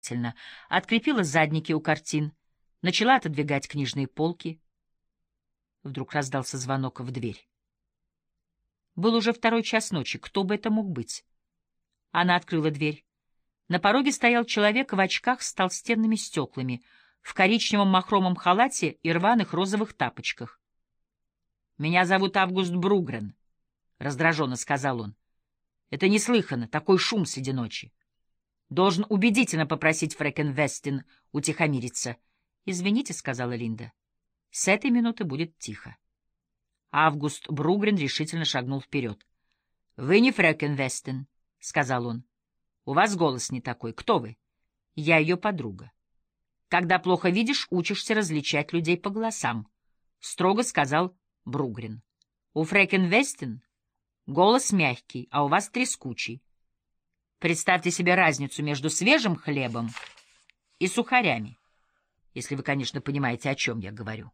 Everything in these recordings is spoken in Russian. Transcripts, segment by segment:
Открепила задники у картин, начала отодвигать книжные полки. Вдруг раздался звонок в дверь. Был уже 2 час ночи. Кто бы это мог быть? Она открыла дверь. На пороге стоял человек в очках с толстенными стеклами, в коричневом махровом халате и рваных розовых тапочках. «Меня зовут Август Бругрен», — раздраженно сказал он. «Это неслыханно, такой шум среди ночи. Должен убедительно попросить фрекен Вестин утихомириться». «Извините», — сказала Линда. «С этой минуты будет тихо». Август Бругрен решительно шагнул вперед. «Вы не фрекен Вестин», — сказал он. «У вас голос не такой. Кто вы?» «Я ее подруга». «Когда плохо видишь, учишься различать людей по голосам», — строго сказал Бругрен. «У фрекен Вестин голос мягкий, а у вас трескучий. Представьте себе разницу между свежим хлебом и сухарями, если вы, конечно, понимаете, о чем я говорю».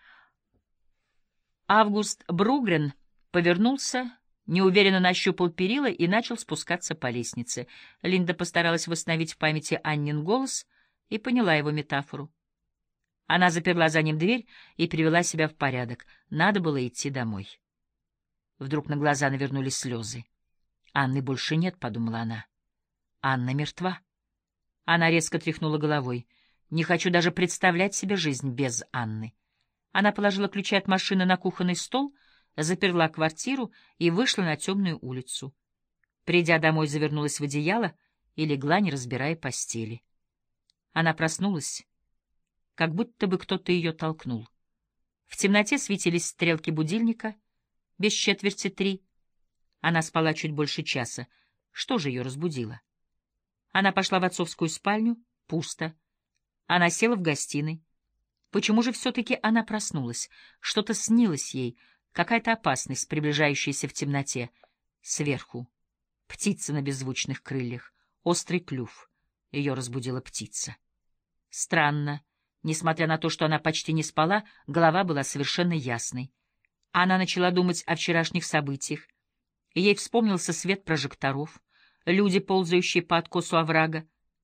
Август Бругрен повернулся, неуверенно нащупал перила и начал спускаться по лестнице. Линда постаралась восстановить в памяти Аннин голос и поняла его метафору. Она заперла за ним дверь и привела себя в порядок. Надо было идти домой. Вдруг на глаза навернулись слезы. «Анны больше нет», — подумала она. «Анна мертва». Она резко тряхнула головой. «Не хочу даже представлять себе жизнь без Анны». Она положила ключи от машины на кухонный стол, заперла квартиру и вышла на темную улицу. Придя домой, завернулась в одеяло и легла, не разбирая постели. Она проснулась, как будто бы кто-то ее толкнул. В темноте светились стрелки будильника, без 2:45. Она спала чуть больше часа. Что же ее разбудило? Она пошла в отцовскую спальню. Пусто. Она села в гостиной. Почему же все-таки она проснулась? Что-то снилось ей, какая-то опасность, приближающаяся в темноте. Сверху. Птица на беззвучных крыльях. Острый клюв. Ее разбудила птица. Странно. Несмотря на то, что она почти не спала, голова была совершенно ясной. Она начала думать о вчерашних событиях. Ей вспомнился свет прожекторов, люди, ползающие по откосу оврага,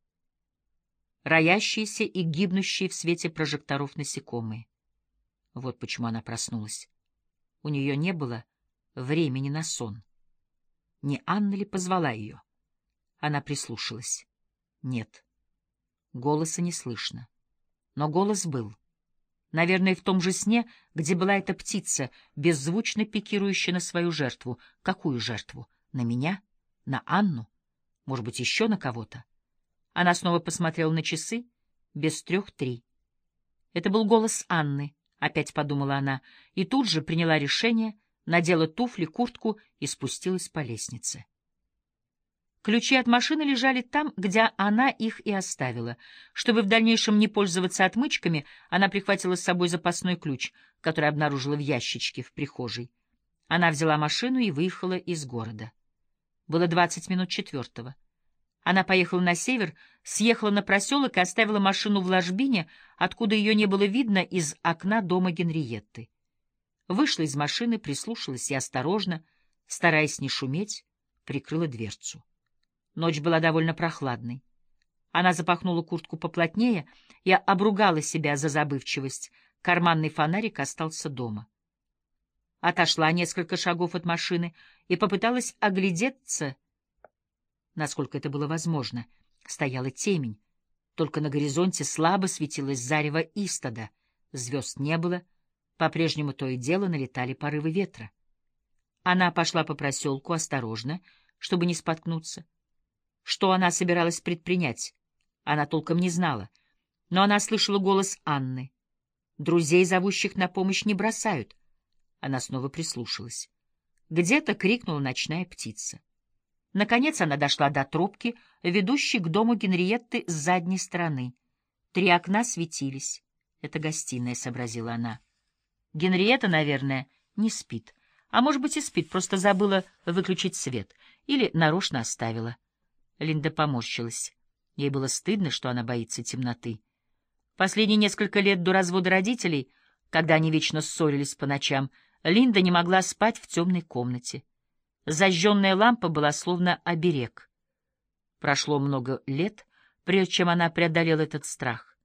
роящиеся и гибнущие в свете прожекторов насекомые. Вот почему она проснулась. У нее не было времени на сон. Не Анна ли позвала ее? Она прислушалась. Нет. Голоса не слышно. Но голос был. Наверное, в том же сне, где была эта птица, беззвучно пикирующая на свою жертву. Какую жертву? На меня? На Анну? Может быть, еще на кого-то? Она снова посмотрела на часы. Без 3:03. Это был голос Анны, опять подумала она, и тут же приняла решение, надела туфли, куртку и спустилась по лестнице. Ключи от машины лежали там, где она их и оставила. Чтобы в дальнейшем не пользоваться отмычками, она прихватила с собой запасной ключ, который обнаружила в ящичке в прихожей. Она взяла машину и выехала из города. Было 20 минут 4. Она поехала на север, съехала на проселок и оставила машину в ложбине, откуда ее не было видно из окна дома Генриетты. Вышла из машины, прислушалась и осторожно, стараясь не шуметь, прикрыла дверцу. Ночь была довольно прохладной. Она запахнула куртку поплотнее и обругала себя за забывчивость. Карманный фонарик остался дома. Отошла несколько шагов от машины и попыталась оглядеться, насколько это было возможно. Стояла темень. Только на горизонте слабо светилось зарево Истода. Звезд не было. По-прежнему то и дело налетали порывы ветра. Она пошла по проселку осторожно, чтобы не споткнуться. Что она собиралась предпринять, она толком не знала. Но она слышала голос Анны. Друзей, зовущих на помощь, не бросают. Она снова прислушалась. Где-то крикнула ночная птица. Наконец она дошла до тропки, ведущей к дому Генриетты с задней стороны. 3 окна светились. Это гостиная, сообразила она. Генриетта, наверное, не спит. А может быть и спит, просто забыла выключить свет. Или нарочно оставила. Линда поморщилась. Ей было стыдно, что она боится темноты. Последние несколько лет до развода родителей, когда они вечно ссорились по ночам, Линда не могла спать в темной комнате. Зажженная лампа была словно оберег. Прошло много лет, прежде чем она преодолела этот страх.